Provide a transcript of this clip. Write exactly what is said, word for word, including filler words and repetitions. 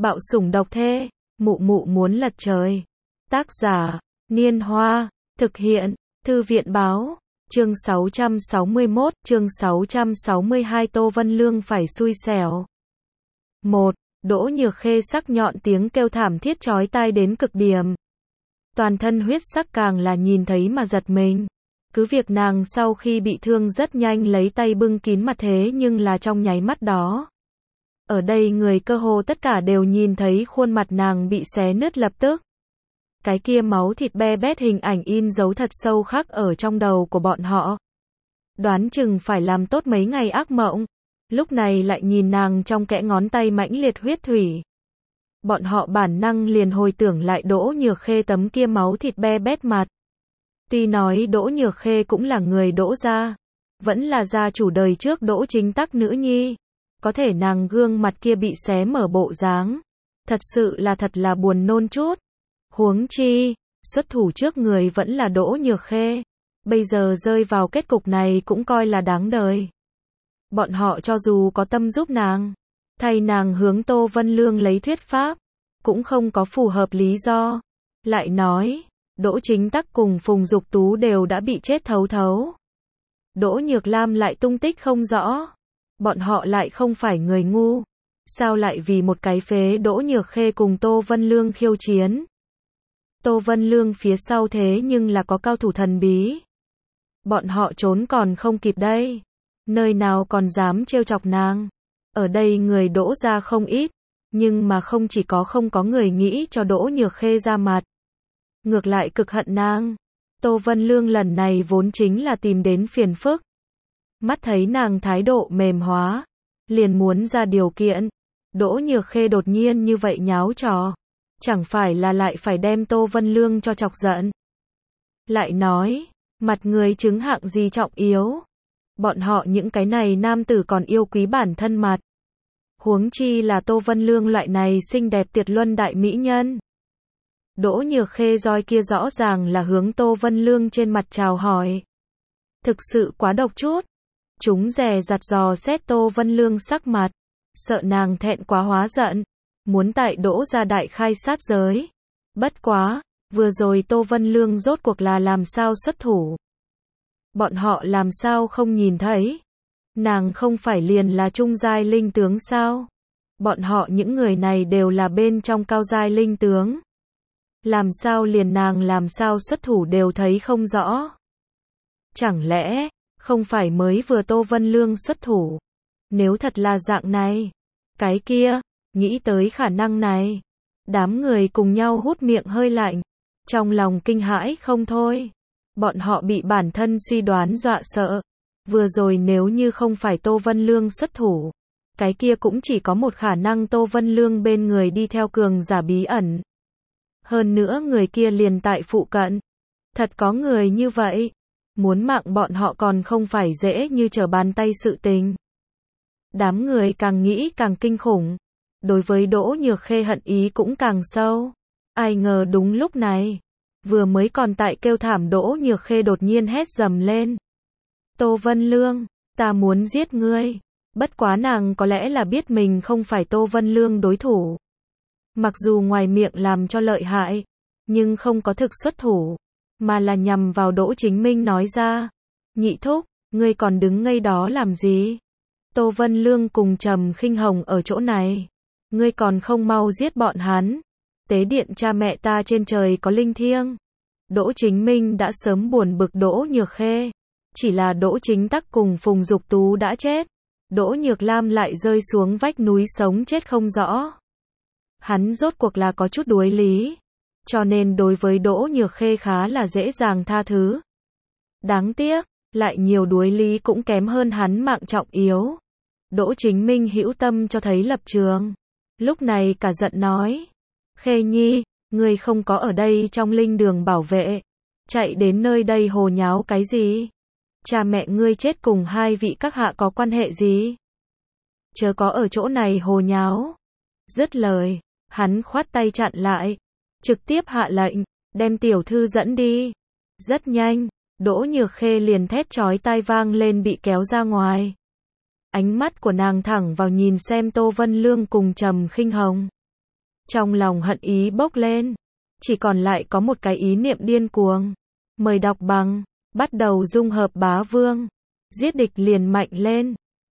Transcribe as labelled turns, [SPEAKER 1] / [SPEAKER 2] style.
[SPEAKER 1] Bạo sủng độc thê, mụ mụ muốn lật trời. Tác giả, Niên Hoa, thực hiện, Thư viện báo, chương sáu trăm sáu mươi mốt, chương sáu trăm sáu mươi hai Tô Vân Lương phải xui xẻo. một. Đỗ Nhược Khê sắc nhọn tiếng kêu thảm thiết chói tai đến cực điểm. Toàn thân huyết sắc càng là nhìn thấy mà giật mình. Cứ việc nàng sau khi bị thương rất nhanh lấy tay bưng kín mặt thế nhưng là trong nháy mắt đó. Ở đây người cơ hồ tất cả đều nhìn thấy khuôn mặt nàng bị xé nứt lập tức. Cái kia máu thịt be bét hình ảnh in dấu thật sâu khắc ở trong đầu của bọn họ. Đoán chừng phải làm tốt mấy ngày ác mộng. Lúc này lại nhìn nàng trong kẽ ngón tay mãnh liệt huyết thủy. Bọn họ bản năng liền hồi tưởng lại Đỗ Nhược Khê tấm kia máu thịt be bét mặt. Tuy nói Đỗ Nhược Khê cũng là người Đỗ gia, vẫn là gia chủ đời trước Đỗ Chính Tắc nữ nhi. Có thể nàng gương mặt kia bị xé mở bộ dáng. Thật sự là thật là buồn nôn chút. Huống chi, xuất thủ trước người vẫn là Đỗ Nhược Khê. Bây giờ rơi vào kết cục này cũng coi là đáng đời. Bọn họ cho dù có tâm giúp nàng, thay nàng hướng Tô Vân Lương lấy thuyết pháp, cũng không có phù hợp lý do. Lại nói, Đỗ Chính Tắc cùng Phùng Dục Tú đều đã bị chết thấu thấu. Đỗ Nhược Lam lại tung tích không rõ. Bọn họ lại không phải người ngu. Sao lại vì một cái phế Đỗ Nhược Khê cùng Tô Vân Lương khiêu chiến? Tô Vân Lương phía sau thế nhưng là có cao thủ thần bí. Bọn họ trốn còn không kịp đây. Nơi nào còn dám trêu chọc nàng. Ở đây người Đỗ gia không ít. Nhưng mà không chỉ có không có người nghĩ cho Đỗ Nhược Khê ra mặt. Ngược lại cực hận nàng. Tô Vân Lương lần này vốn chính là tìm đến phiền phức. Mắt thấy nàng thái độ mềm hóa. Liền muốn ra điều kiện. Đỗ Nhược Khê đột nhiên như vậy nháo trò. Chẳng phải là lại phải đem Tô Vân Lương cho chọc giận. Lại nói, mặt người chứng hạng gì trọng yếu. Bọn họ những cái này nam tử còn yêu quý bản thân mặt. Huống chi là Tô Vân Lương loại này xinh đẹp tuyệt luân đại mỹ nhân. Đỗ Nhược Khê roi kia rõ ràng là hướng Tô Vân Lương trên mặt chào hỏi. Thực sự quá độc chút. Chúng dè dặt dò xét Tô Vân Lương sắc mặt. Sợ nàng thẹn quá hóa giận. Muốn tại Đỗ gia đại khai sát giới. Bất quá, vừa rồi Tô Vân Lương rốt cuộc là làm sao xuất thủ. Bọn họ làm sao không nhìn thấy. Nàng không phải liền là trung giai linh tướng sao. Bọn họ những người này đều là bên trong cao giai linh tướng. Làm sao liền nàng làm sao xuất thủ đều thấy không rõ. Chẳng lẽ, không phải mới vừa Tô Vân Lương xuất thủ. Nếu thật là dạng này. Cái kia, nghĩ tới khả năng này. Đám người cùng nhau hút miệng hơi lạnh. Trong lòng kinh hãi không thôi. Bọn họ bị bản thân suy đoán dọa sợ. Vừa rồi nếu như không phải Tô Vân Lương xuất thủ. Cái kia cũng chỉ có một khả năng Tô Vân Lương bên người đi theo cường giả bí ẩn. Hơn nữa người kia liền tại phụ cận. Thật có người như vậy. Muốn mạng bọn họ còn không phải dễ như trở bàn tay sự tình. Đám người càng nghĩ càng kinh khủng. Đối với Đỗ Nhược Khê hận ý cũng càng sâu. Ai ngờ đúng lúc này. Vừa mới còn tại kêu thảm Đỗ Nhược Khê đột nhiên hét dầm lên. Tô Vân Lương, ta muốn giết ngươi. Bất quá nàng có lẽ là biết mình không phải Tô Vân Lương đối thủ. Mặc dù ngoài miệng làm cho lợi hại, nhưng không có thực xuất thủ. Mà là nhằm vào Đỗ Chính Minh nói ra. Nhị thúc, ngươi còn đứng ngây đó làm gì? Tô Vân Lương cùng Trầm Khinh Hồng ở chỗ này. Ngươi còn không mau giết bọn hắn. Tế điện cha mẹ ta trên trời có linh thiêng. Đỗ Chính Minh đã sớm buồn bực Đỗ Nhược Khê. Chỉ là Đỗ Chính Tắc cùng Phùng Dục Tú đã chết. Đỗ Nhược Lam lại rơi xuống vách núi sống chết không rõ. Hắn rốt cuộc là có chút đuối lý. Cho nên đối với Đỗ Nhược Khê khá là dễ dàng tha thứ. Đáng tiếc, lại nhiều đuối lý cũng kém hơn hắn mạng trọng yếu. Đỗ Chính Minh hữu tâm cho thấy lập trường. Lúc này cả giận nói. Khê Nhi, ngươi không có ở đây trong linh đường bảo vệ. Chạy đến nơi đây hồ nháo cái gì? Cha mẹ ngươi chết cùng hai vị các hạ có quan hệ gì? Chớ có ở chỗ này hồ nháo. Dứt lời, hắn khoát tay chặn lại. Trực tiếp hạ lệnh, đem tiểu thư dẫn đi. Rất nhanh, Đỗ Nhược Khê liền thét chói tai vang lên bị kéo ra ngoài. Ánh mắt của nàng thẳng vào nhìn xem Tô Vân Lương cùng Trầm Khinh Hồng. Trong lòng hận ý bốc lên, chỉ còn lại có một cái ý niệm điên cuồng. Mời đọc bằng, bắt đầu dung hợp bá vương, giết địch liền mạnh lên.